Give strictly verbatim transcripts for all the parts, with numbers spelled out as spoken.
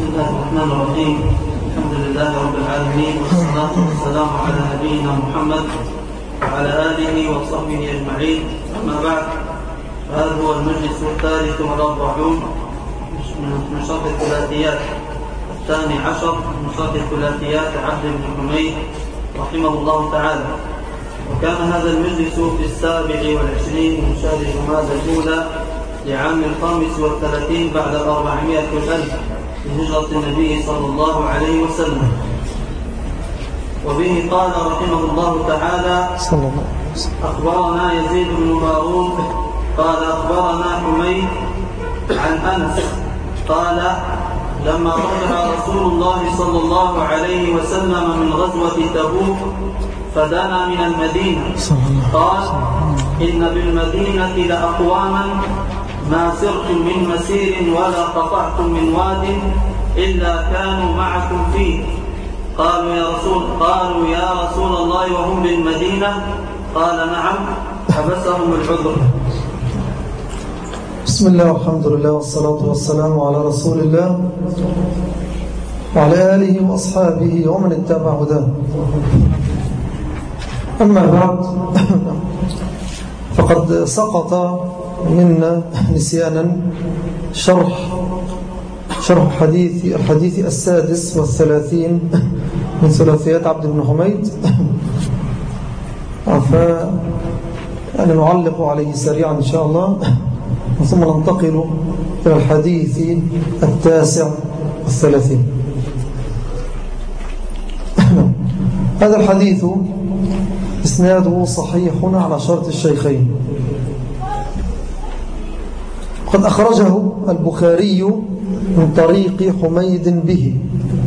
الله الرحمن الرحيم. الحمد لله رب العالمين، والصلاة والسلام على نبينا محمد وعلى آله وصحبه أجمعين. أما بعد، هذا هو المجلس الثالث والأربعون من شرح الثلاثيات، الثاني عشر من شرح الثلاثيات عبد بن حميد رحمه الله تعالى. وكان هذا المجلس في السابع والعشرين من شهر جمادى الأولى لعام الخامس والثلاثين بعد الأربعمائة والألف لهجرة النبي صلى الله عليه وسلم. وبه قال رحمه الله تعالى: أخبرنا يزيد بن هارون قال أخبرنا حميد عن أنس قال: لما رجع رسول الله صلى الله عليه وسلم من غزوة تبوك فدنا من المدينة قال: إن بالمدينة لأقواما ما سرتم من مسير ولا قطعتم من واد إلا كانوا معكم فيه. قالوا يا رسول قالوا يا رسول الله وهم بالمدينة؟ قال: نعم، حبسهم العذر. بسم الله والحمد لله والصلاة والسلام على رسول الله وعلى آله وأصحابه ومن اتبع هداه. أما بعد، فقد سقط منا نسيانا شرح شرح حديث الحديث السادس والثلاثين من ثلاثيات عبد بن حميد، فأنا نعلق عليه سريعا إن شاء الله، ثم ننتقل إلى الحديث التاسع والثلاثين. هذا الحديث إسناده صحيح على شرط الشيخين، قد أخرجه البخاري من طريق حميد به.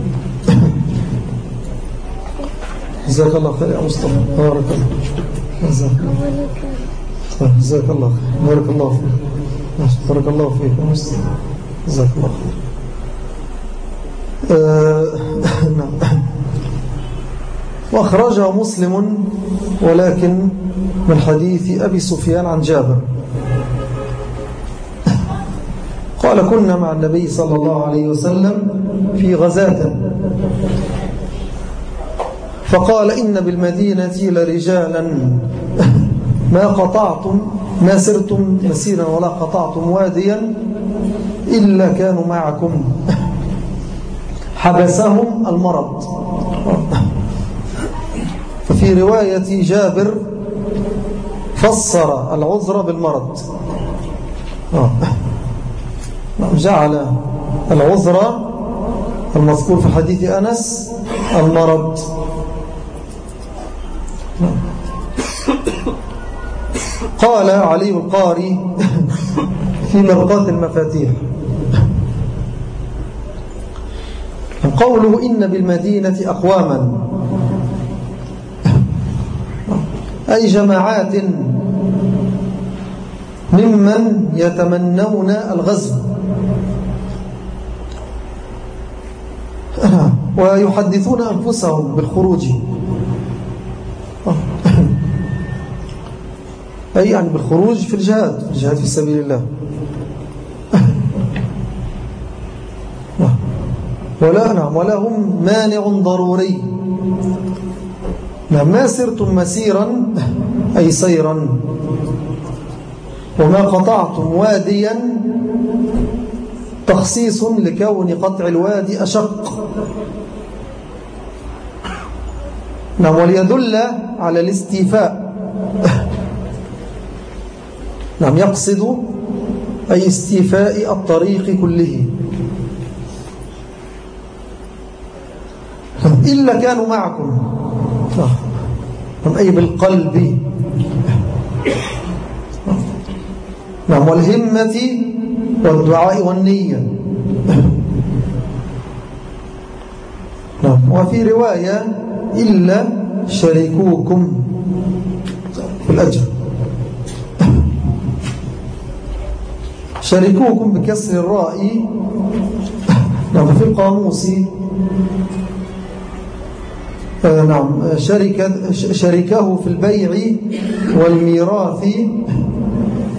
جزاك الله خير يا مصطفى، بارك الله. جزاك الله خير، بارك الله فيك، بارك الله فيك يا مصطفى، جزاك الله خير. نعم. وأخرجه مسلم ولكن من حديث أبي سفيان عن جابر قال: كنا مع النبي صلى الله عليه وسلم في غزاة، فقال: إن بالمدينة لرجالا ما قطعتم ما سرتم مسيرا ولا قطعتم واديا إلا كانوا معكم، حبسهم المرض. ففي رواية جابر فسر العذر بالمرض، جعل العذر المذكور في حديث أنس المرض. قال علي القاري في مرقات المفاتيح: قوله إن بالمدينة أقواما أي جماعات ممن يتمنون الغزو ويحدثون أنفسهم بالخروج، أي يعني بالخروج في الجهاد في الجهاد في سبيل الله. ولا نعم ولا هم مانع ضروري. ما سرتم مسيرا أي سيرا، وما قطعتم واديا تخصيص لكون قطع الوادي أشق. نعم، وليدل على الاستيفاء. نعم، يقصد أي استيفاء الطريق كله، إلا كانوا معكم، أي بالقلب. نعم، والهمة والدعاء والنية. نعم، وفي رواية إلا شريكوكم في الأجر. شريكوكم بكسر الراء. نعم، في القاموس آه نعم شركة شركه في البيع والميراث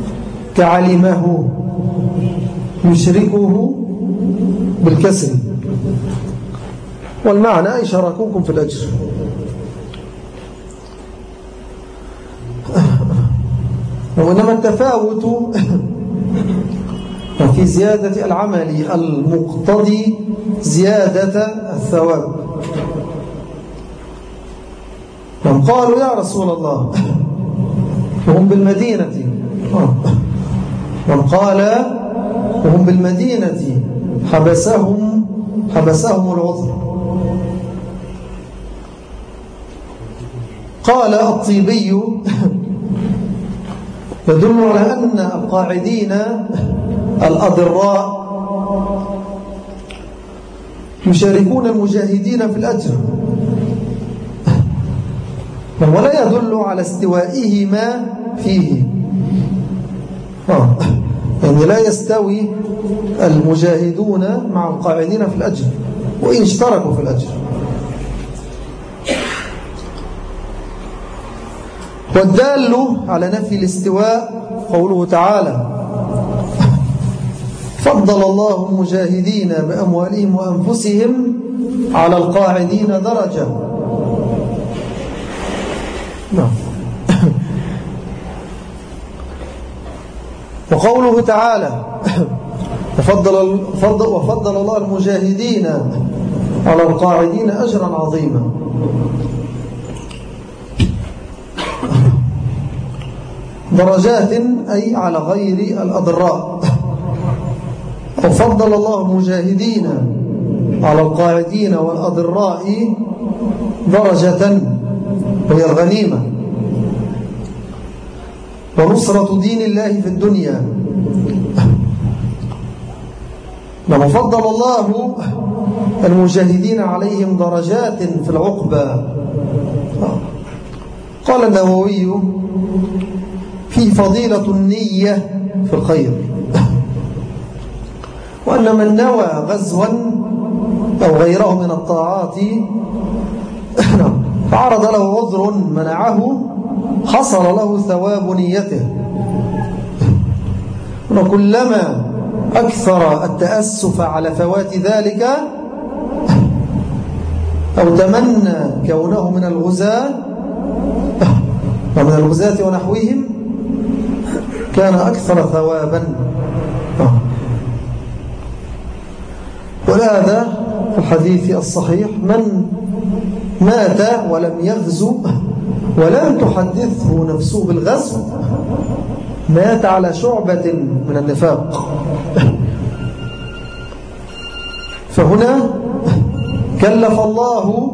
كعلمه، يشركه بالكسر. والمعنى أي شاركوكم في الأجر. وإنما التفاوت في زيادة العمل المقتضي زيادة الثواب. من قالوا يا رسول الله وهم بالمدينة، من قال وهم بالمدينة حبسهم حبسهم العذر. قال الطيبي يدل على أن القاعدين الأضراء يشاركون المجاهدين في الأجر، ولا يدل على استوائهما فيه. آه. يعني لا يستوي المجاهدون مع القاعدين في الأجر وإن اشتركوا في الأجر. والدال على نفي الاستواء قوله تعالى فضل الله المجاهدين بأموالهم وأنفسهم على القاعدين درجة. نعم. وقوله تعالى وفضل, وفضل الله المجاهدين على القاعدين أجرا عظيما. درجات أي على غير الأضراء. وفضل الله المجاهدين على القاعدين والأضراء درجة وهي الغنيمة ونصرة دين الله في الدنيا. لما فضل الله المجاهدين عليهم درجات في العقبى. قال النووي في فضيلة النية في الخير، وأن من نوى غزوا أو غيره من الطاعات فعرض له عذر منعه حصل له ثواب نيته. وكلما أكثر التأسف على فوات ذلك أو تمنى كونه من الغزاة ومن الغزاة ونحوهم كان أكثر ثوابا. ولهذا في الحديث الصحيح من مات ولم يغزو ولم تحدثه نفسه بالغزو مات على شعبة من النفاق. فهنا كلف الله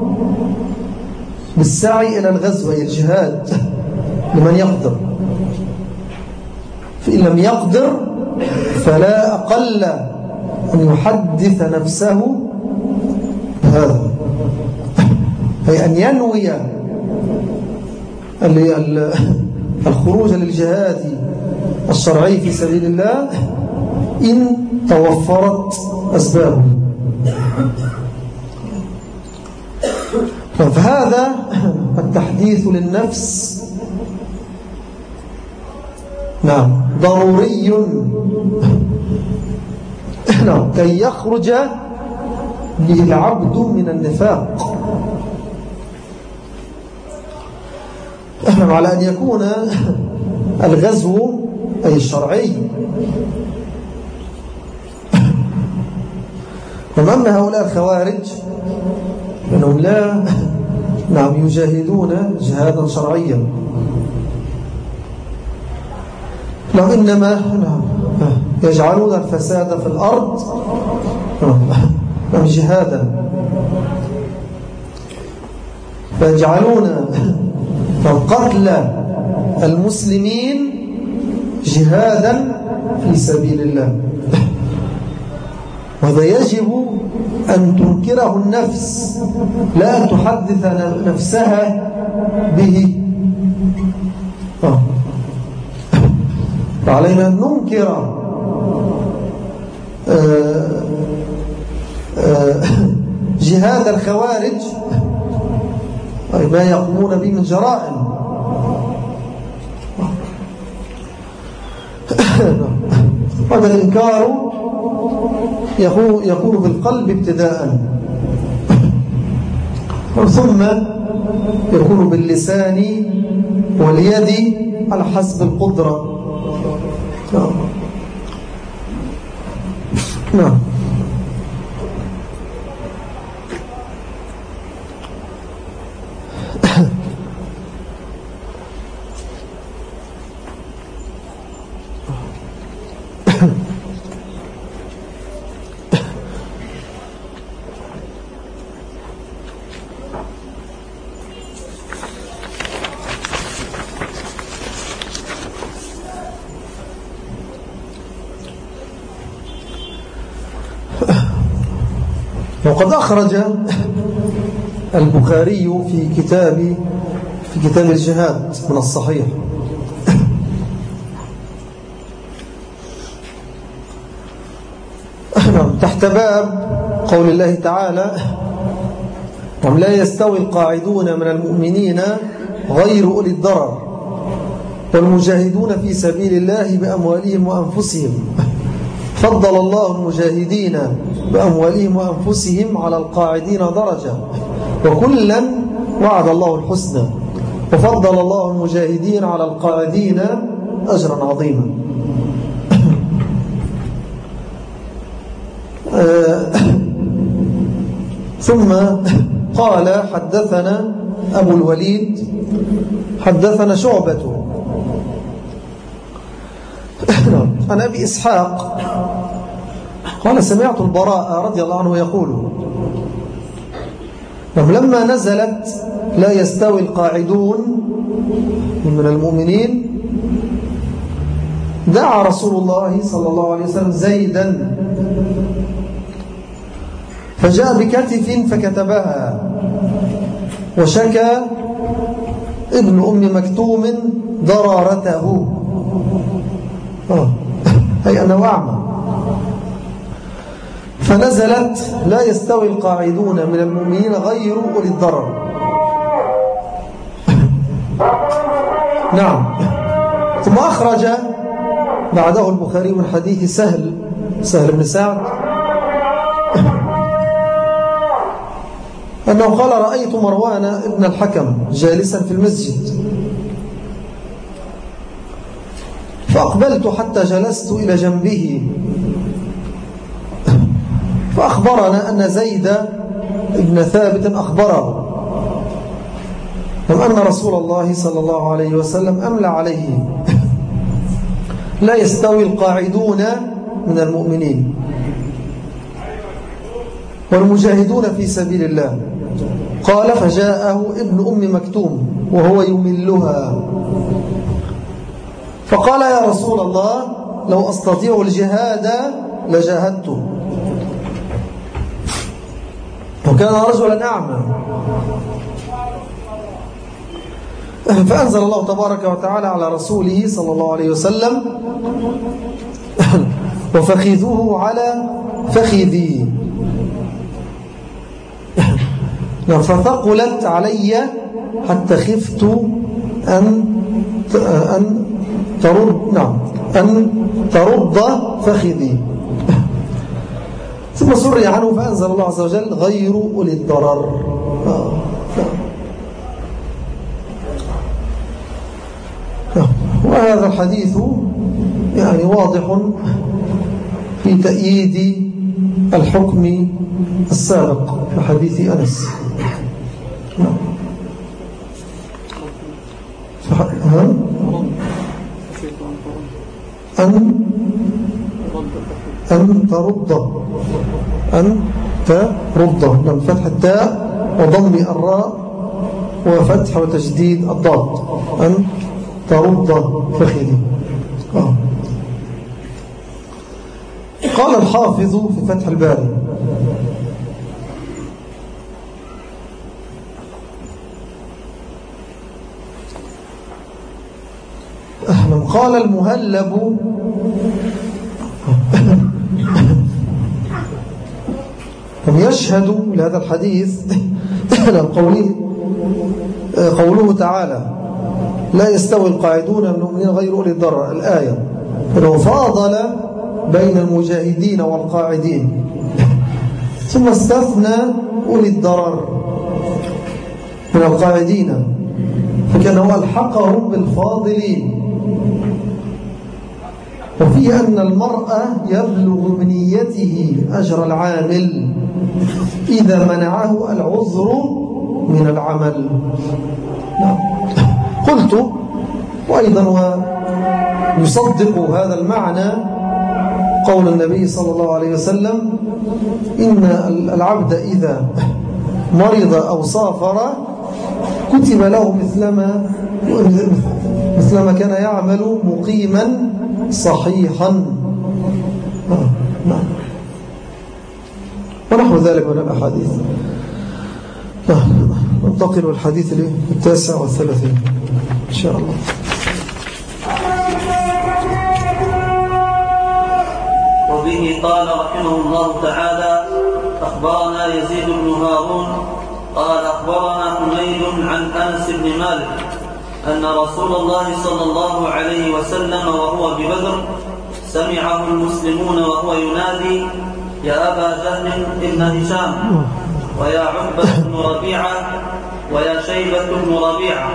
بالسعي إلى الغزو أي الجهاد لمن يقدر، فإن لم يقدر فلا أقل أن يحدث نفسه هذا، أي أن ينوي الخروج للجهاد الشرعي في سبيل الله إن توفرت أسبابه. فهذا التحديث للنفس نعم ضروري نعم كي يخرج به العبد من النفاق. نعم على أن يكون الغزو أي الشرعي. أما هؤلاء الخوارج فإنهم لا نعم يجاهدون جهادا شرعيا، لو إنما يجعلون الفساد في الأرض نعم جهادا، فيجعلون قتل المسلمين جهادا في سبيل الله. وهذا يجب أن تنكره النفس لا أن تحدث نفسها به. فعلينا أن ننكر جهاد الخوارج أي ما يقومون به من جرائم. هذا الإنكار يكون بالقلب ابتداء، ثم يكون باللسان واليد على حسب القدرة. نعم. وقد أخرج البخاري في كتاب في كتاب الجهاد من الصحيح تحت باب قول الله تعالى: لا يستوي القاعدون من المؤمنين غير أولي الضرر والمجاهدون في سبيل الله بأموالهم وأنفسهم فضل الله المجاهدين بأموالهم وأنفسهم على القاعدين درجة وكلا وعد الله الحسنى وفضل الله المجاهدين على القاعدين أجرا عظيما. ثم قال: حدثنا أبو الوليد حدثنا شعبة عن أبي إسحاق قال: سمعت البراء رضي الله عنه يقول: لما نزلت لا يستوي القاعدون من المؤمنين دعا رسول الله صلى الله عليه وسلم زيدا فجاء بكتف فكتبها وشكى ابن أم مكتوم ضرارته أي أنه أعمى فنزلت لا يستوي القاعدون من المؤمنين غير أولي الضرر. نعم. ثم أخرج بعده البخاري من حديث سهل سهل بن سعد أنه قال: رأيت مروان ابن الحكم جالسا في المسجد فأقبلت حتى جلست إلى جنبه فأخبرنا أن زيد ابن ثابت أخبره أن رسول الله صلى الله عليه وسلم أملى عليه: لا يستوي القاعدون من المؤمنين والمجاهدون في سبيل الله. قال: فجاءه ابن أم مكتوم وهو يملها فقال: يا رسول الله لو أستطيع الجهاد لجاهدت. وكان رجلا أعمى فأنزل الله تبارك وتعالى على رسوله صلى الله عليه وسلم: وفخذوه على فخذي فثقلت علي حتى خفت أن أن ترد نعم أن ترد فخذي. ثم سري عنه فأنزل الله عز وجل: غير أولي الضرر. وهذا الحديث يعني واضح في تأييد الحكم السابق في حديث أنس. أن أن ترد أن ترد من فتح التاء وضم الراء وفتح وتجديد الضاد. أن ترد فخذي. آه. قال الحافظ في فتح الباري: قال المهلب هم يشهد لهذا الحديث قوله, قوله تعالى: لا يستوي القاعدون من المؤمنين غير أولي الضرر، الآية، فلو فاضل بين المجاهدين والقاعدين ثم استثنى أولي الضرر من القاعدين، فكان هو ألحقهم بالفاضلين. وفيه أن المرأة يبلغ بنيته أجر العامل إذا منعه العذر من العمل. قلت وأيضا ويصدق هذا المعنى قول النبي صلى الله عليه وسلم: إن العبد إذا مرض أو سافر كتب له مثلما مثلما كان يعمل مقيما صحيحا. ونحو ذلك من الأحاديث. ننتقل الحديث التاسع والثلاثين إن شاء الله. وبه قال رحمه الله تعالى: أخبرنا يزيد بن هارون قال أخبرنا حميد عن أنس بن مالك أن رسول الله صلى الله عليه وسلم وهو ببدر سمعه المسلمون وهو ينادي: يا أبا جهل بن هشام، ويا عتبة بن ربيعة، ويا شيبة بن ربيعة،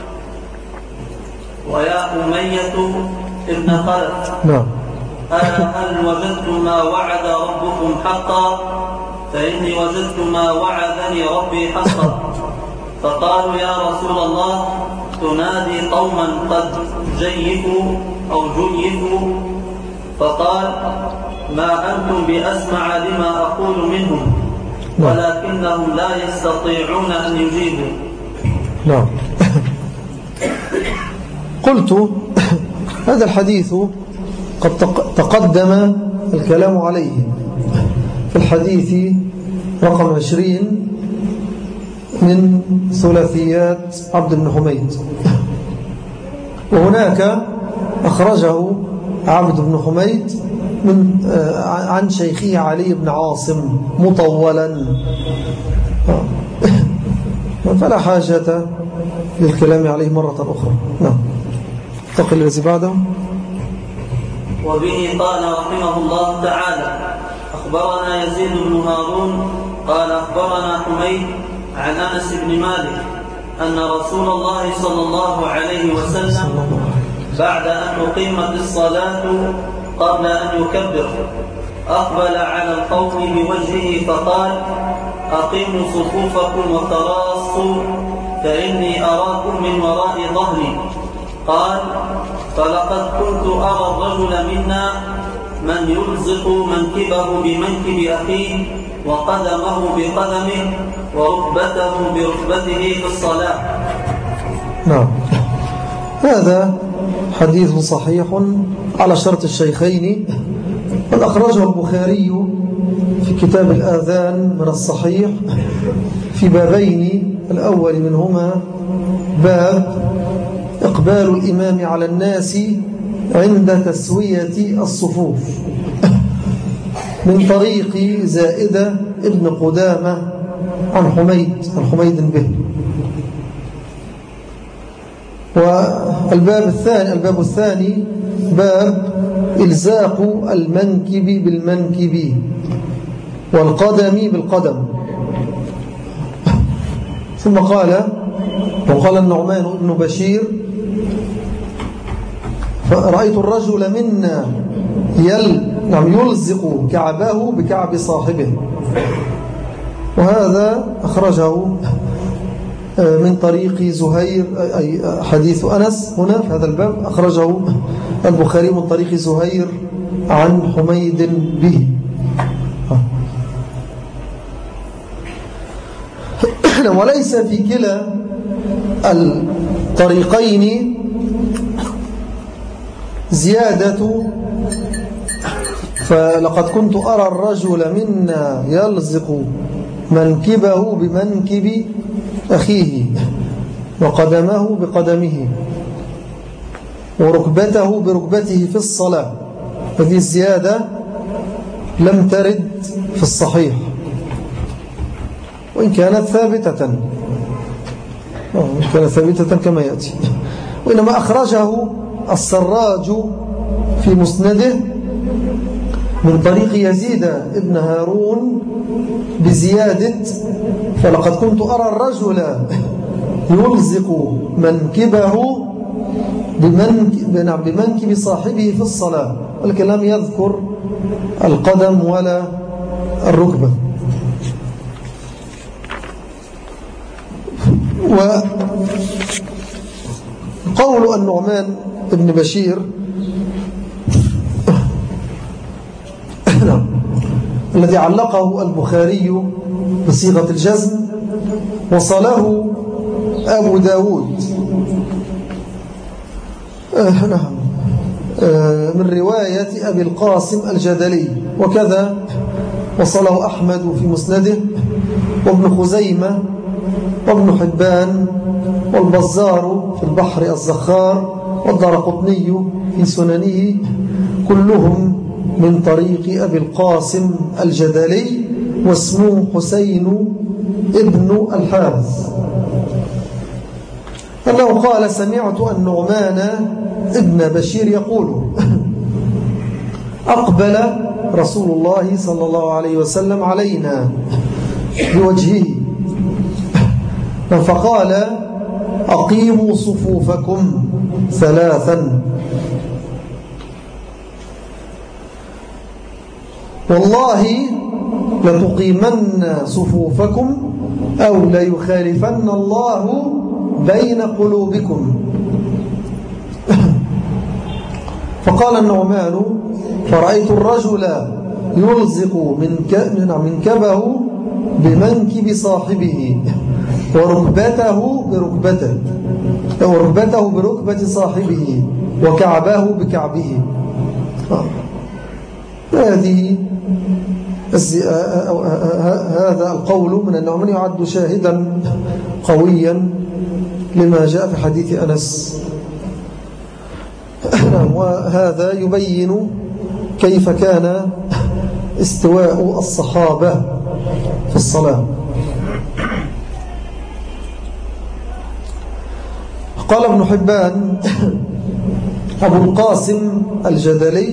ويا أمية بن خلف، ألا هل وجدت ما وعد ربكم حقا؟ فإني وجدت ما وعدني ربي حقا. فقالوا: يا رسول الله، تنادي قوما قد جيفوا أو جيفوا. فقال: ما أنتم بأسمع لما أقول منهم، ولكنهم لا يستطيعون أن يجيبوا. نعم. قلت هذا الحديث قد تقدم الكلام عليه في الحديث رقم عشرين من ثلاثيات عبد بن حميد، وهناك أخرجه عبد بن حميد من عن شيخه علي بن عاصم مطولا، فلا حاجة للكلام عليه مرة أخرى. نعم. انتقل الذي بعده. وبه قال رحمه الله تعالى: أخبرنا يزيد بن هارون قال أخبرنا حميد عن أنس بن مالك أن رسول الله صلى الله عليه وسلم بعد أن أقيمت الصلاة قبل أن يكبر أقبل على القوم بوجهه فقال: أقيموا صفوفكم وتراصوا فإني أراكم من وراء ظهري. قال: فلقد كنت أرى الرجل منا من يلزق منكبه بمنكب أخيه وقدمه بقدمه وركبته بركبته في الصلاة. نعم. هذا حديث صحيح على شرط الشيخين، قد أخرجه البخاري في كتاب الآذان من الصحيح في بابين. الأول منهما باب إقبال الإمام على الناس عند تسوية الصفوف من طريق زائدة ابن قدامة عن حميد عن حميد به. والباب الثاني الباب الثاني باب إلزاق المنكب بالمنكب والقدم بالقدم. ثم قال وقال النعمان بن بشير: فرأيت الرجل منا يل نعم يلزق كعبه بكعب صاحبه. وهذا أخرجه من طريق زهير، أي حديث أنس هنا في هذا الباب أخرجه البخاري من طريق زهير عن حميد به. وليس في كلا الطريقين زيادة فلقد كنت أرى الرجل منا يلزق منكبه بمنكب أخيه وقدمه بقدمه وركبته بركبته في الصلاة. هذه الزيادة لم ترد في الصحيح وإن كانت ثابتة وإن كانت ثابتة كما يأتي. وإنما أخرجه السراج في مسنده من طريق يزيد ابن هارون بزيادة: فلقد كنت أرى الرجل يلزق منكبه بمنكب صاحبه في الصلاة، ولكن لم يذكر القدم ولا الركبة. وقول النعمان بن بشير الذي علقه البخاري بصيغة الجزم وصله أبو داود نعم من رواية أبي القاسم الجدلي، وكذا وصله أحمد في مسنده وابن خزيمة وابن حبان والبزار في البحر الزخار والدارقطني في سننه، كلهم من طريق أبي القاسم الجدلي واسمه حسين ابن الحارث أنه قال: سمعت النعمان ابن بشير يقول: أقبل رسول الله صلى الله عليه وسلم علينا بوجهه فقال: أقيموا صفوفكم ثلاثا، والله لتقيمن صفوفكم أو ليخالفن الله بين قلوبكم. فقال النعمان: فرأيت الرجل يلزق منكبه بمنكب صاحبه وركبته بركبته وركبته بركبة صاحبه وكعبه بكعبه. هذه هذا القول من النعمان يعد شاهدا قويا لما جاء في حديث أنس، وهذا يبين كيف كان استواء الصحابة في الصلاة. قال ابن حبان: أبو القاسم الجدلي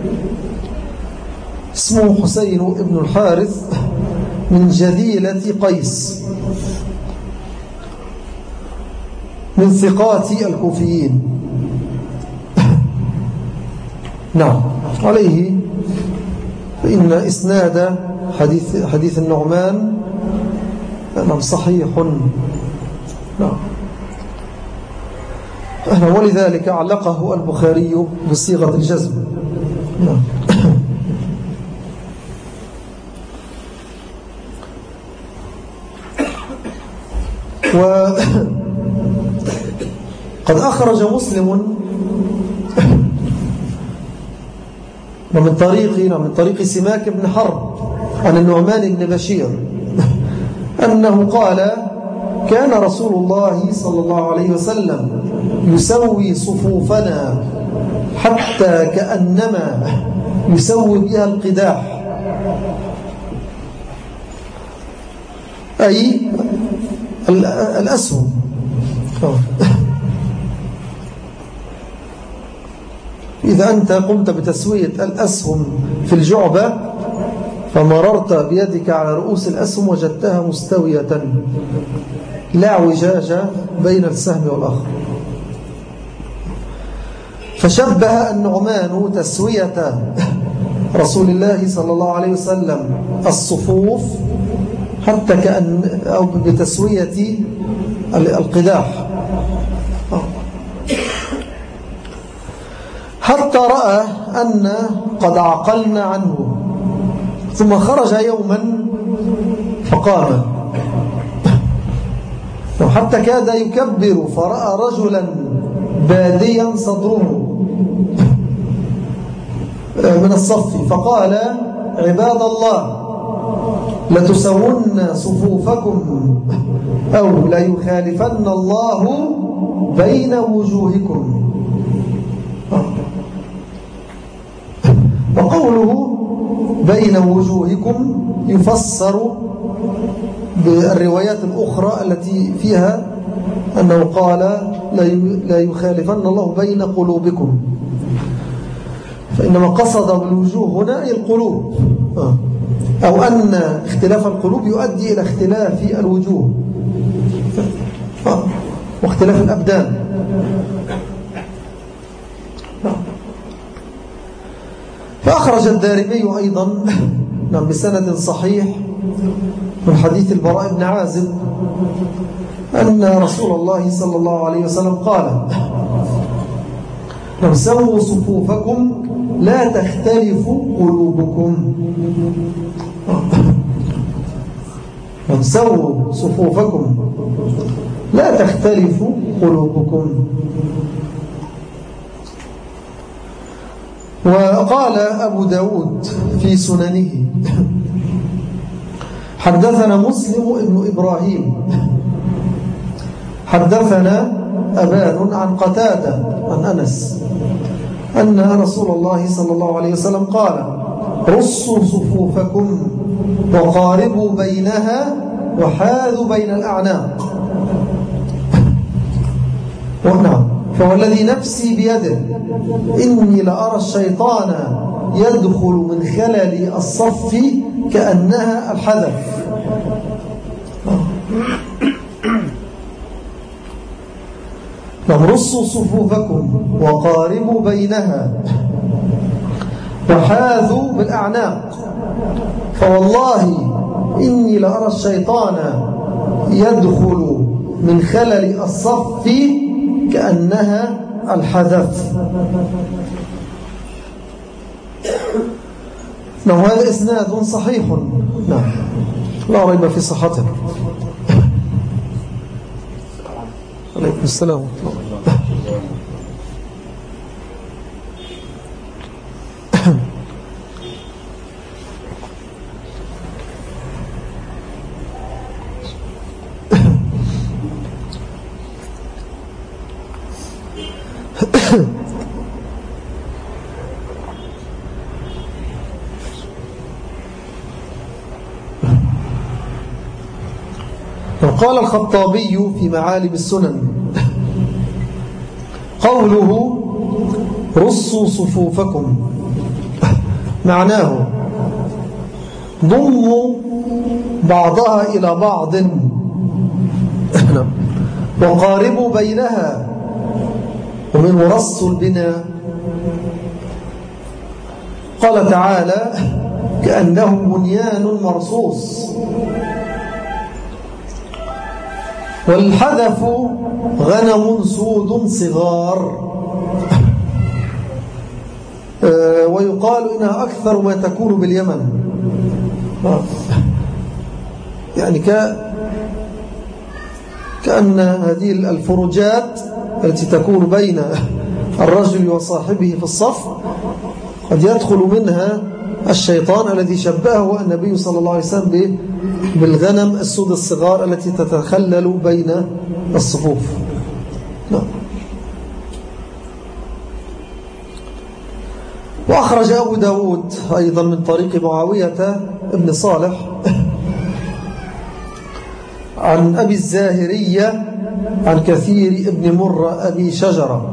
اسمه حسين ابن الحارث من جديلة قيس من ثقات الكوفيين. نعم، عليه فإن إسناد حديث, حديث النعمان نعم صحيح. نعم، ولذلك علقه البخاري بصيغة الجزم. نعم. وقد أخرج مسلم ومن طريق من طريق سماك بن حرب عن النعمان بن بشير أنه قال: كان رسول الله صلى الله عليه وسلم يسوي صفوفنا حتى كأنما يسوي بها القداح، أي الأسهم. إذا أنت قمت بتسوية الأسهم في الجعبة فمررت بيدك على رؤوس الأسهم وجدتها مستوية لا اعوجاج بين السهم والآخر. فشبه النعمان تسوية رسول الله صلى الله عليه وسلم الصفوف حتى كأن أو بتسوية القداح، حتى رأى أن قد عقلنا عنه، ثم خرج يوما فقام حتى كاد يكبر، فرأى رجلا باديا صدره من الصف فقال: عباد الله، لتسون صفوفكم أو ليخالفن الله بين وجوهكم. وقوله بين وجوهكم يفسر بالروايات الأخرى التي فيها أنه قال: لا يخالفن الله بين قلوبكم، فإنما قصد بالوجوه هنا القلوب، أو أن اختلاف القلوب يؤدي إلى اختلاف الوجوه. واختلاف الأبدان. فأخرج الدارمي أيضا بسند صحيح من حديث البراء بن عازب أن رسول الله صلى الله عليه وسلم قال: سووا صفوفكم لا تختلف قلوبكم. سووا صفوفكم لا تختلف قلوبكم. وقال أبو داود في سننه: حدثنا مسلم ابن إبراهيم حدثنا أبان عن قتادة عن أنس أن رسول الله صلى الله عليه وسلم قال: رصوا صفوفكم وقاربوا بينها وحاذوا بين الأعناق. ونعم، فوالذي نفسي بيده إني لأرى الشيطان يدخل من خلال الصف كأنها الحذف. رصوا صفوفكم وقاربوا بينها وحاذوا بالأعناق، فوالله إني لأرى الشيطان يدخل من خلال الصف كأنها الحذف. نعم، هذا إسناد صحيح، نعم، لا ريب في صحته. عليكم السلام ورحمة الله. وقال الخطابي في معالم السنن: قوله رصوا صفوفكم معناه ضموا بعضها إلى بعض وقاربوا بينها، ومن رص البناء. قال تعالى: كأنه بنيان مرصوص. والحذف غنم سود صغار، ويقال إنها أكثر ما تكون باليمن، يعني كأن هذه الفروجات التي تكون بين الرجل وصاحبه في الصف قد يدخل منها الشيطان الذي شبهه النبي صلى الله عليه وسلم بالغنم السود الصغار التي تتخلل بين الصفوف. نعم. وأخرج أبو داود أيضا من طريق معاوية ابن صالح عن أبي الزاهرية عن كثير ابن مرة أبي شجرة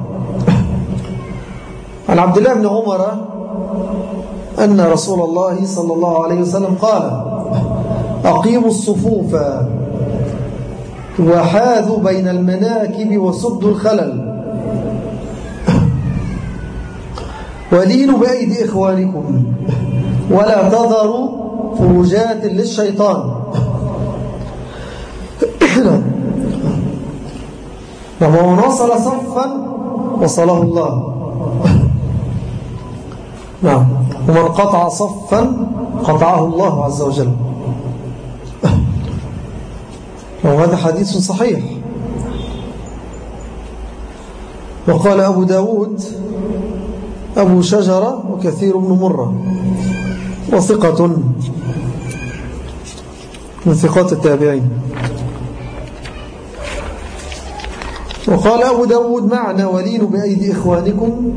عن عبد الله بن عمر أن رسول الله صلى الله عليه وسلم قال: أقيموا الصفوف وحاذوا بين المناكب وسدوا الخلل ولينوا بأيدي إخوانكم ولا تذروا فروجات للشيطان. ومن وصل صفا وصله الله. نعم، ومن قطع صفا قطعه الله عز وجل. وهذا حديث صحيح. وقال أبو داود: أبو شجرة وكثير بن مرة، وثقة من ثقات التابعين. وقال أبو داود: معنى ولينوا بأيدي إخوانكم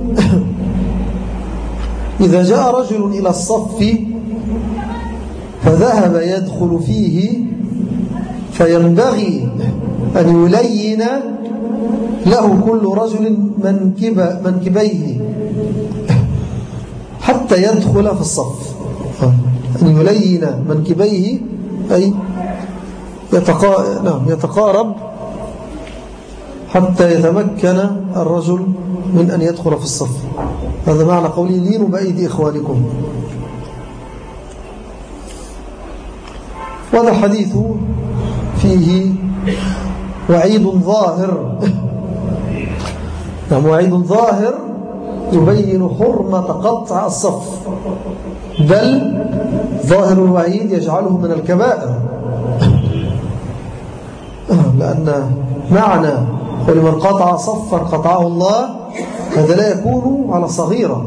إذا جاء رجل إلى الصف فذهب يدخل فيه فينبغي أن يلين له كل رجل منكب منكبيه حتى يدخل في الصف. أن يلين منكبيه أي يتقارب حتى يتمكن الرجل من أن يدخل في الصف. هذا معنى قولي لينوا بأيدي إخوانكم. وهذا الحديث فيه وعيد ظاهر، نعم وعيد ظاهر يبين حرمة قطع الصف، بل ظاهر الوعيد يجعله من الكبائر، لأن معنى ولمن قطع صفا قطعه الله هذا لا يكون على صغيرة،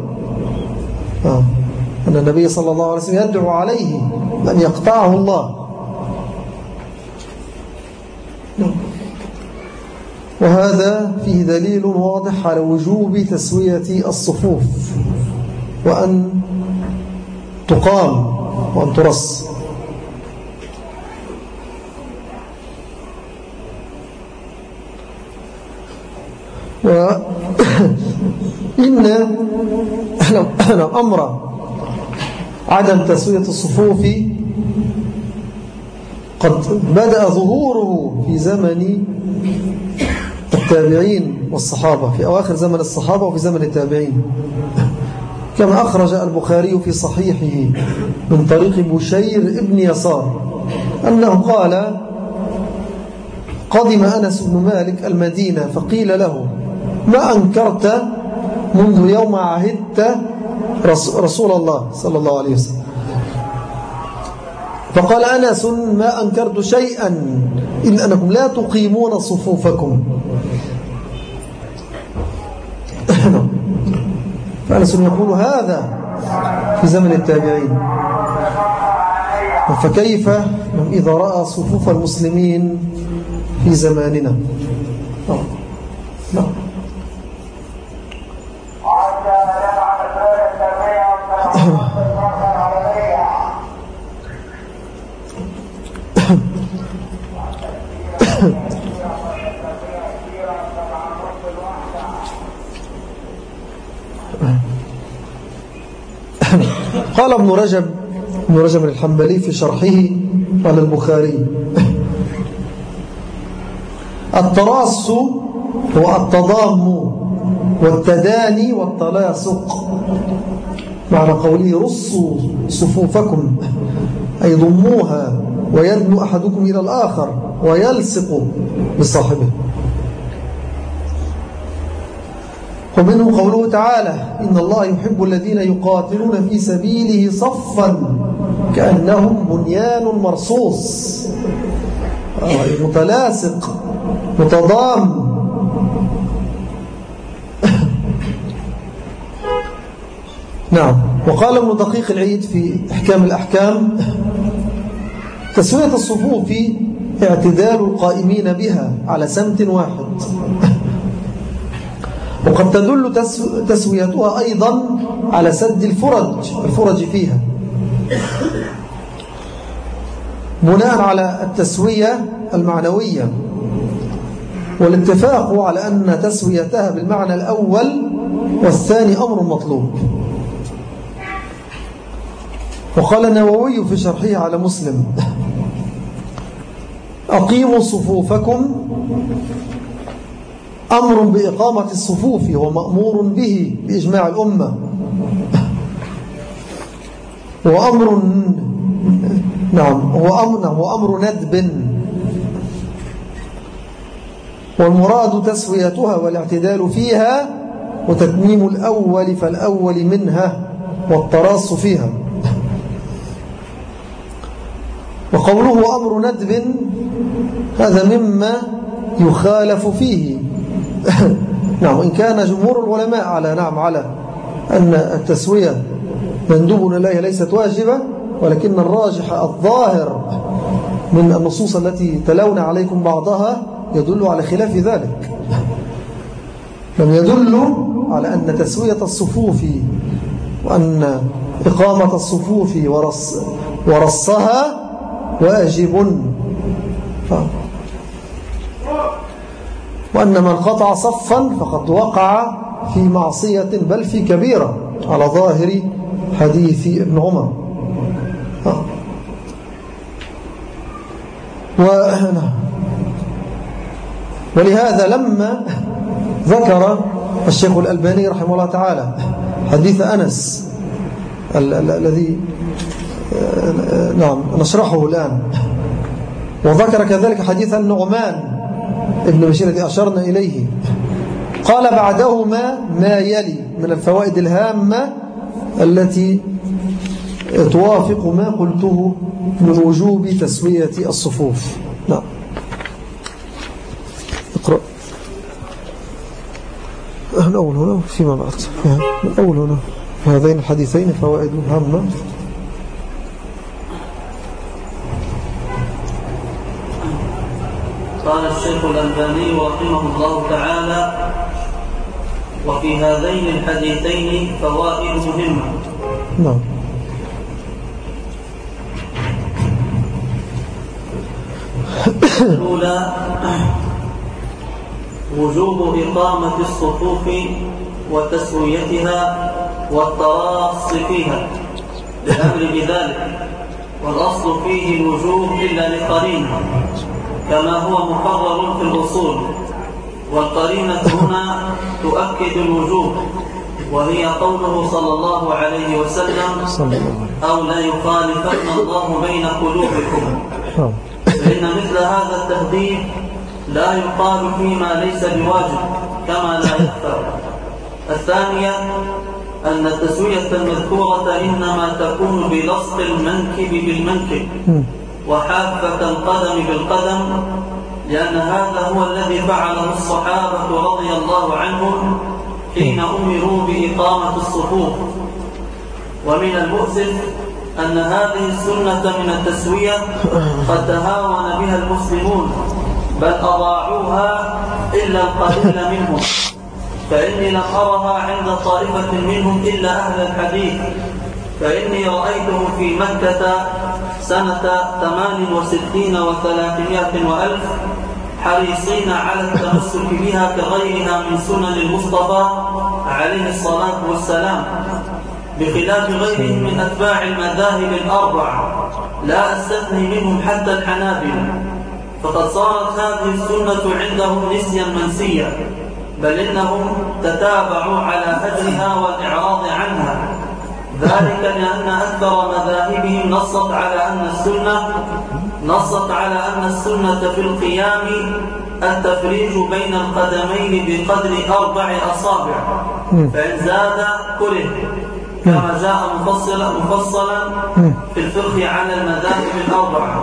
أن النبي صلى الله عليه وسلم يدعو عليه أن يقطعه الله. وهذا فيه دليل واضح على وجوب تسوية الصفوف وأن تقام وأن ترص. وإن أمر عدم تسوية الصفوف قد بدأ ظهوره في زمن التابعين والصحابة، في أواخر زمن الصحابة وفي زمن التابعين، كما أخرج البخاري في صحيحه من طريق بشير ابن يسار أنه قال: قدم أنس بن مالك المدينة فقيل له: ما أنكرت منذ يوم عهدت رسول الله صلى الله عليه وسلم؟ فقال أنس: ما أنكرت شيئا إلا أنكم لا تقيمون صفوفكم. فأنس يقول هذا في زمن التابعين، فكيف إذا رأى صفوف المسلمين في زماننا؟ نعم. قال ابن رجب ابن رجب الحنبلي في شرحه على البخاري: التراص هو التضام والتداني والتلاصق، معنى قوله رصوا صفوفكم أي ضموها ويدنو أحدكم إلى الآخر ويلصق بصاحبه. ومنه قوله تعالى: إن الله يحب الذين يقاتلون في سبيله صفا كأنهم بنيان مرصوص، متلاصق متضام. نعم. وقال ابن دقيق العيد في إحكام الأحكام: تسوية الصفوف اعتدال القائمين بها على سمت واحد، وقد تدل تسويتها أيضا على سد الفرج الفرج فيها، بناء على التسوية المعنوية، والاتفاق على أن تسويتها بالمعنى الأول والثاني أمر مطلوب. وقال النووي في شرحه على مسلم: أقيموا صفوفكم أمر بإقامة الصفوف ومأمور به بإجماع الأمة، وأمر نعم هو أمر, هو أمر ندب، والمراد تسويتها والاعتدال فيها وتتميم الأول فالأول منها والتراص فيها. وقوله أمر ندب هذا مما يخالف فيه نعم، وإن كان جمهور العلماء على نعم على أن التسوية مندوب إليها ليست واجبة، ولكن الراجح الظاهر من النصوص التي تلون عليكم بعضها يدل على خلاف ذلك، لم يدل على أن تسوية الصفوف وأن إقامة الصفوف ورص ورصها واجب، وأن من قطع صفا فقد وقع في معصية بل في كبيرة على ظاهر حديث ابن عمر. و ولهذا لما ذكر الشيخ الألباني رحمه الله تعالى حديث أنس الذي نعم نشرحه الآن، وذكر كذلك حديث النعمان ابن بشير الذي أشرنا إليه، قال بعدهما ما يلي من الفوائد الهامة التي توافق ما قلته من وجوب تسوية الصفوف. نعم اقرأ من أول هنا فيما بعد، من أول هنا في هذين الحديثين فوائد هامة. قال الشيخ الألباني رحمه الله تعالى: وفي هذين الحديثين فوائد مهمة. نعم. الأولى وجوب إقامة الصفوف وتسويتها والتراص فيها بالأمر بذلك، والأصل فيه الوجوب إلا لقرينة كما هو مقرر في الأصول، والقرينة هنا تؤكد الوجوب، وهي قوله صلى الله عليه وسلم: أو لا يخالفن الله بين قلوبكم. فإن مثل هذا التهديد لا يقال فيما ليس بواجب كما لا يخفى. الثانية أن التسوية المذكورة إنما تكون بلصق المنكب بالمنكب وحافة القدم بالقدم، لأن هذا هو الذي فعله الصحابة رضي الله عنهم حين أمروا بإقامة الصفوف. ومن المؤسف أن هذه السنة من التسوية قد تهاون بها المسلمون، بل أضاعوها إلا القليل منهم، فإني لم أرها عند طائفة منهم إلا أهل الحديث، فإني رأيتهم في مكة سنة ثمان وستين وثلاثمائة وألف حريصين على التمسك بها كغيرها من سنن المصطفى عليه الصلاة والسلام، بخلاف غيرهم من أتباع المذاهب الأربع، لا أستثني منهم حتى الحنابلة، فقد صارت هذه السنة عندهم نسيا منسيا، بل إنهم تتابعوا على هجرها والإعراض عنها، ذلك لأن أكثر مذاهبهم نصت على أن السنة نصت على أن السنة في القيام التفريج بين القدمين بقدر أربع أصابع، فإن زاد كره، كما جاء مفصلا مفصلا في الفقه على المذاهب الأربعة.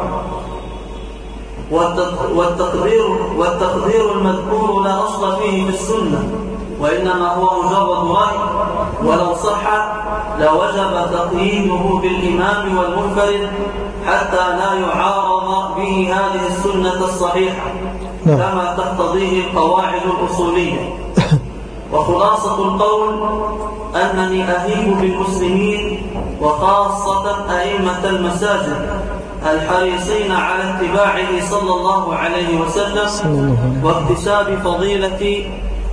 والتقدير والتقدير المذكور لا أصل فيه في السنة، وإنما هو مجرد رأي، ولو صح لوجب تقييده بالإمام والمنفرد حتى لا يعارض به هذه السنة الصحيحة كما تقتضيه القواعد الأصولية. وخلاصة القول أنني أهيب بالمسلمين وخاصة أئمة المساجد الحريصين على اتباعه صلى الله عليه وسلم واكتساب فضيلة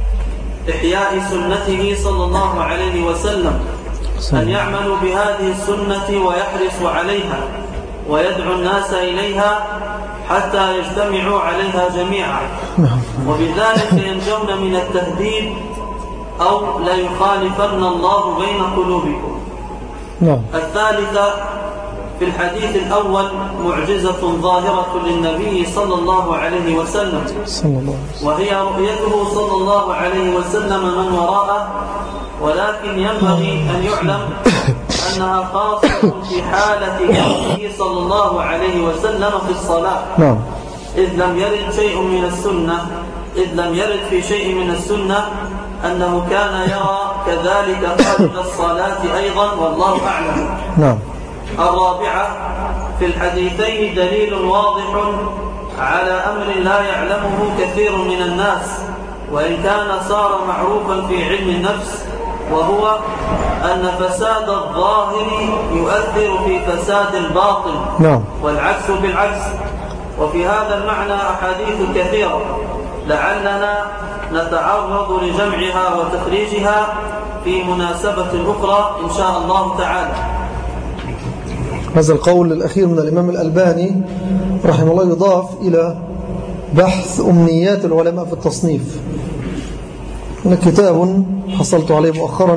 إحياء سنته صلى الله عليه وسلم، أن يعملوا بهذه السنة ويحرصوا عليها ويدعو الناس إليها حتى يجتمعوا عليها جميعا، وبذلك ينجون من التهديد أو لا يخالفن الله بين قلوبكم. الثالثة في الحديث الأول معجزة ظاهرة للنبي صلى الله عليه وسلم، وهي رؤيته صلى الله عليه وسلم من وراءه، ولكن ينبغي أن يعلم أنها خاصة في حالة كونه صلى الله عليه وسلم في الصلاة، إذ لم يرد شيء من السنة إذ لم يرد في شيء من السنة أنه كان يرى كذلك خارج الصلاة أيضا، والله أعلم. نعم. الرابعة في الحديثين دليل واضح على أمر لا يعلمه كثير من الناس، وإن كان صار معروفا في علم النفس، وهو أن فساد الظاهر يؤثر في فساد الباطن، نعم. والعكس بالعكس. وفي هذا المعنى أحاديث كثيرة، لعلنا نتعرض لجمعها وتخريجها في مناسبة أخرى إن شاء الله تعالى. هذا القول الأخير من الإمام الألباني رحمه الله يضاف إلى بحث أمنيات العلماء في التصنيف. هنا كتاب حصلت عليه مؤخرا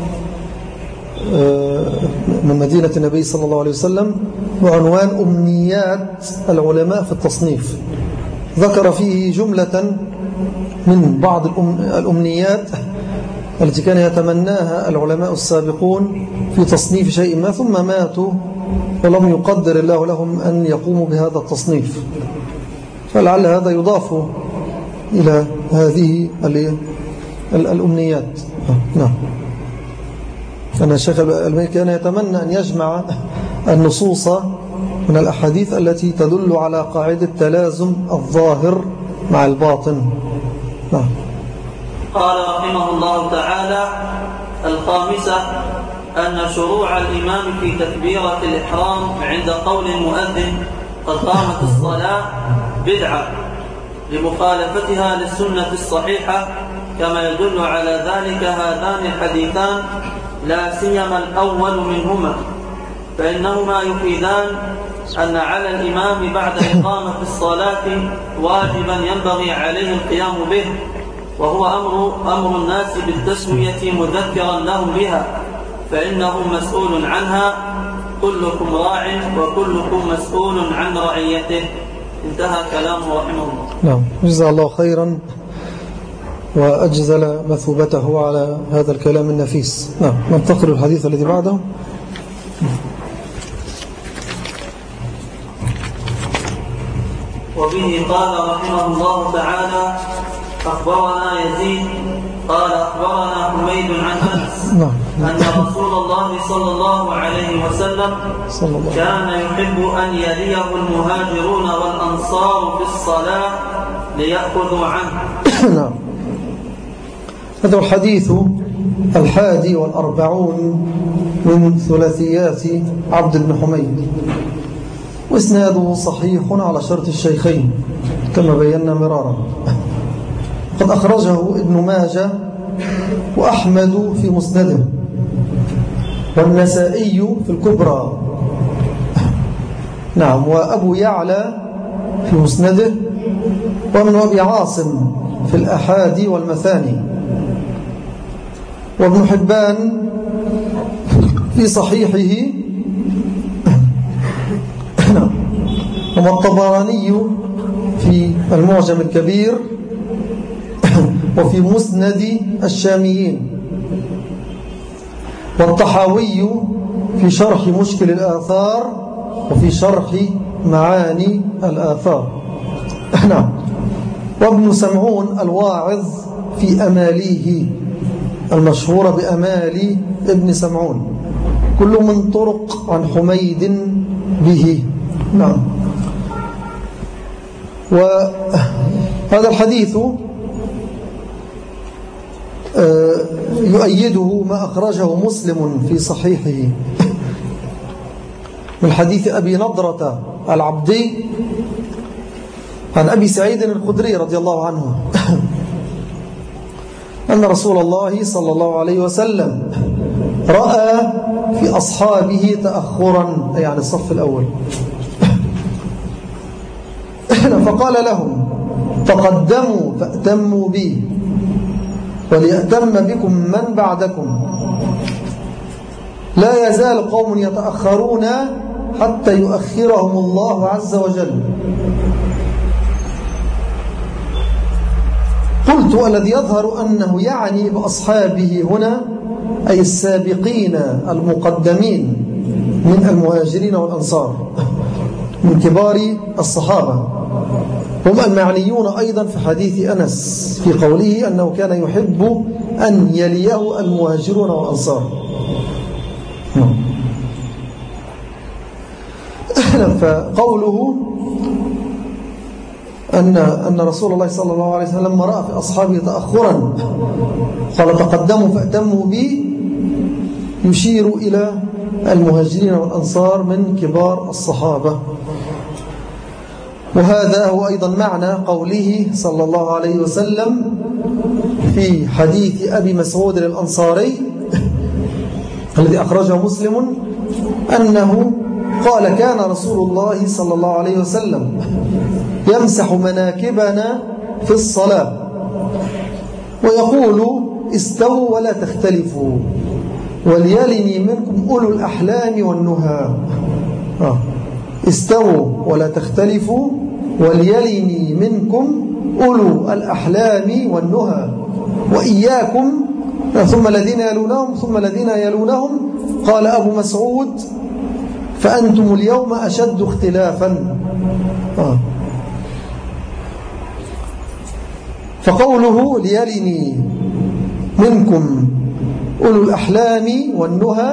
من مدينة النبي صلى الله عليه وسلم بعنوان أمنيات العلماء في التصنيف. ذكر فيه جملة من بعض الأمنيات التي كان يتمناها العلماء السابقون في تصنيف شيء ما ثم ماتوا ولم يقدر الله لهم أن يقوموا بهذا التصنيف، فلعل هذا يضاف إلى هذه الأمنيات. نعم. أن الشيخ الألباني كان يتمنى أن يجمع النصوص من الأحاديث التي تدل على قاعدة تلازم الظاهر مع الباطن. نعم. قال رحمه الله تعالى: الخامسة أن شروع الإمام في تكبيرة الإحرام عند قول المؤذن قد قامت الصلاة بدعة لمخالفتها للسنة الصحيحة، كما يدل على ذلك هذان الحديثان لا سيما الأول منهما، فإنهما يفيدان أن على الإمام بعد إقامة الصلاة واجبا ينبغي عليه القيام به، وهو أمر, أمر الناس بالتسوية مذكرا لهم بها، فإنهم مسؤول عنها، كلكم راع وكلكم مسؤول عن رعيته. انتهى كلامه رحمه الله. نعم، جزا الله خيرا وأجزل مثوبته على هذا الكلام النفيس. نعم، ننتقل الحديث الذي بعده. وبه قال رحمه الله تعالى: أخبرنا يزيد قال أخبرنا حميد عن أنس أن رسول الله صلى الله عليه وسلم كان يحب أن يليه المهاجرون والأنصار في الصلاة ليأخذوا عنه. نعم. هذا الحديث الحادي والأربعون من ثلاثيات عبد بن حميد، وإسناده صحيح على شرط الشيخين كما بينا مرارا. قد أخرجه ابن ماجه وأحمد في مسنده والنسائي في الكبرى. نعم، وأبو يعلى في مسنده وابن أبي عاصم في الأحادي والمثاني، وابن حبان في صحيحه، وما الطبراني في المعجم الكبير وفي مسند الشاميين، والطحاوي في شرح مشكل الآثار وفي شرح معاني الآثار. نعم. وابن سمعون الواعظ في أماليه المشهورة بأمال ابن سمعون، كل من طرق عن حميد به. نعم. وهذا الحديث يؤيده ما أخرجه مسلم في صحيحه من حديث أبي نضرة العبدي عن أبي سعيد الخدري رضي الله عنه أن رسول الله صلى الله عليه وسلم رأى في أصحابه تأخرا، يعني الصف الأول، فقال لهم: تقدموا فأتموا بي وليأتم بكم من بعدكم، لا يزال قوم يتأخرون حتى يؤخرهم الله عز وجل. قلت: الذي يظهر أنه يعني بأصحابه هنا أي السابقين المقدمين من المهاجرين والأنصار من كبار الصحابة، هم المعنيون أيضا في حديث أنس في قوله أنه كان يحب أن يليه المهاجرون والأنصار. فقوله أن أن رسول الله صلى الله عليه وسلم لما رأى في أصحابه تأخرا قال: تقدموا فأتموا بي، يشير إلى المهاجرين والأنصار من كبار الصحابة. وهذا هو أيضا معنى قوله صلى الله عليه وسلم في حديث أبي مسعود الأنصاري الذي أخرجه مسلم أنه قال: كان رسول الله صلى الله عليه وسلم يمسح مناكبنا في الصلاة ويقول استووا ولا تختلفوا وليلني منكم أولو الأحلام والنهى. آه. استووا ولا تختلفوا وليلني منكم أولو الأحلام والنهى وإياكم ثم الذين يلونهم ثم الذين يلونهم. قال أبو مسعود فأنتم اليوم أشد اختلافا. آه. فقوله ليلني منكم أولو الأحلام والنهى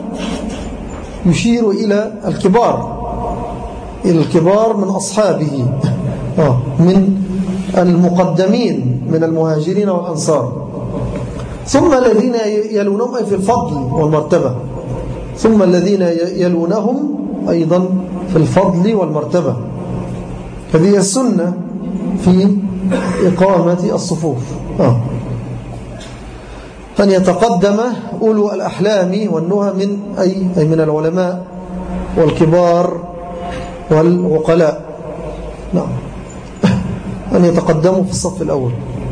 يشير إلى الكبار، إلى الكبار من أصحابه، آه. من المقدمين من المهاجرين والأنصار، ثم الذين يلونهم أي في الفضل والمرتبة، ثم الذين يلونهم أيضا في الفضل والمرتبة. هذه السنة في إقامة الصفوف، آه. أن يتقدم أولو الأحلام والنهى من أي, أي من العلماء والكبار والعقلاء، نعم، أن يتقدموا في الصف الأول.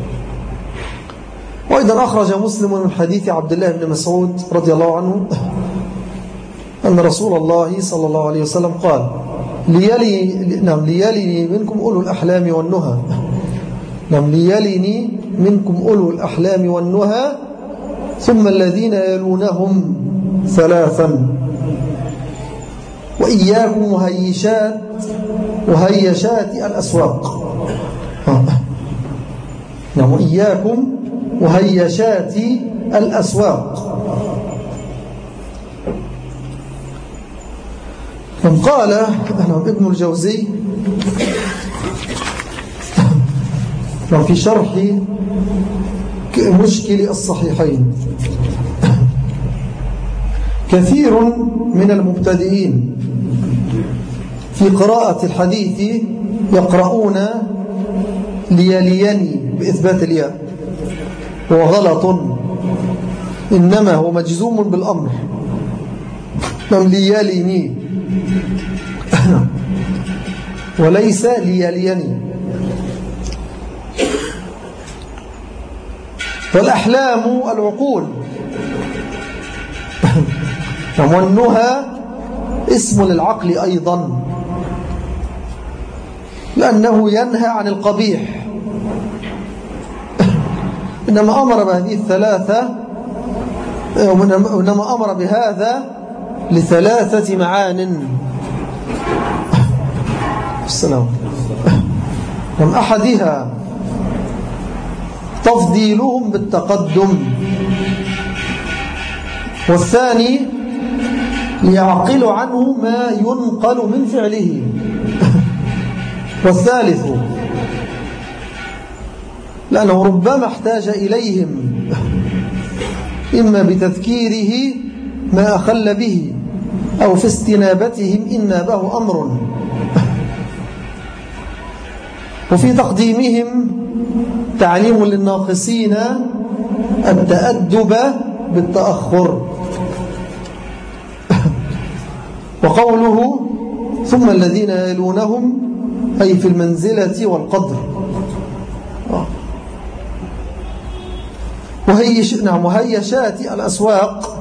وأيضا أخرج مسلم من حديث عبد الله بن مسعود رضي الله عنه أن رسول الله صلى الله عليه وسلم قال ليلي نعم ليلني منكم أولو الأحلام والنهى نعم ليلني منكم أولو الأحلام والنهى ثم الذين يلونهم ثلاثا وإياكم وهيشات وهيشات الأسواق. نعم وإياكم وهيشات الأسواق. قال ابن الجوزي في شرح مشكل الصحيحين كثير من المبتدئين في قراءة الحديث يقرؤون ليليني بإثبات الياء، هو غلط، إنما هو مجزوم بالأمر، من ليليني وليس ليليني. والأحلام العقول والنهى اسم للعقل أيضا، لأنه ينهى عن القبيح، إنما أمر بهذه الثلاثة إنما أمر بهذا لثلاثة معان. السلام. من أحدها تفضيلهم بالتقدم، والثاني ليعقل عنه ما ينقل من فعله، والثالث لأنه ربما احتاج إليهم إما بتذكيره ما أخل به أو في استنابتهم إن نابه أمر. وفي تقديمهم تعليم للناقصين التأدب بالتأخر. وقوله ثم الذين يلونهم أي في المنزلة والقدر. وهي نعم وهيشات الأسواق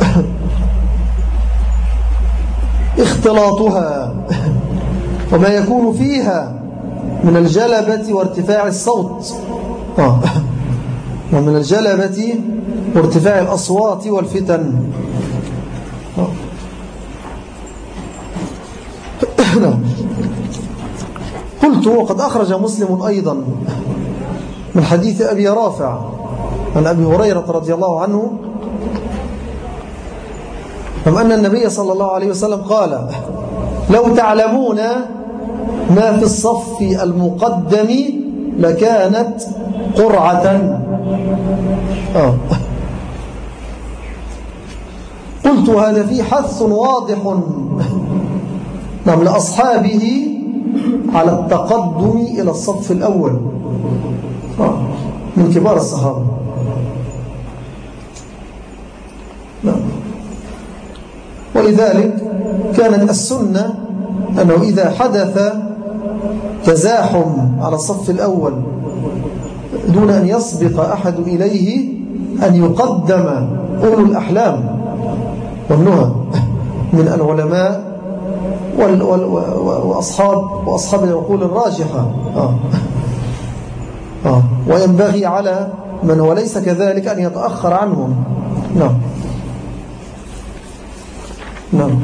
اختلاطها وما يكون فيها من الجلبة وارتفاع الصوت، آه. ومن الجلبة وارتفاع الأصوات والفتن. آه. قلت وقد أخرج مسلم أيضا من حديث أبي رافع عن أبي هريرة رضي الله عنه أن النبي صلى الله عليه وسلم قال لو تعلمون ما في الصف المقدم لكانت قرعة. آه. قلت هذا فيه حث واضح نعم لأصحابه على التقدم إلى الصف الأول، آه. من كبار الصحابة. نعم. ولذلك كانت السنة أنه إذا حدث يزاحم على الصف الأول دون أن يسبق أحد إليه أن يقدم أولو الأحلام والنهى من العلماء وأصحاب, وأصحاب العقول الراجحة. آه. آه. وينبغي على من هو ليس كذلك أن يتأخر عنهم. نعم نعم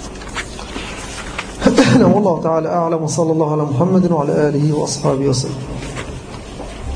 والله تعالى أعلم، وصلى الله على محمد وعلى آله وأصحابه وسلم.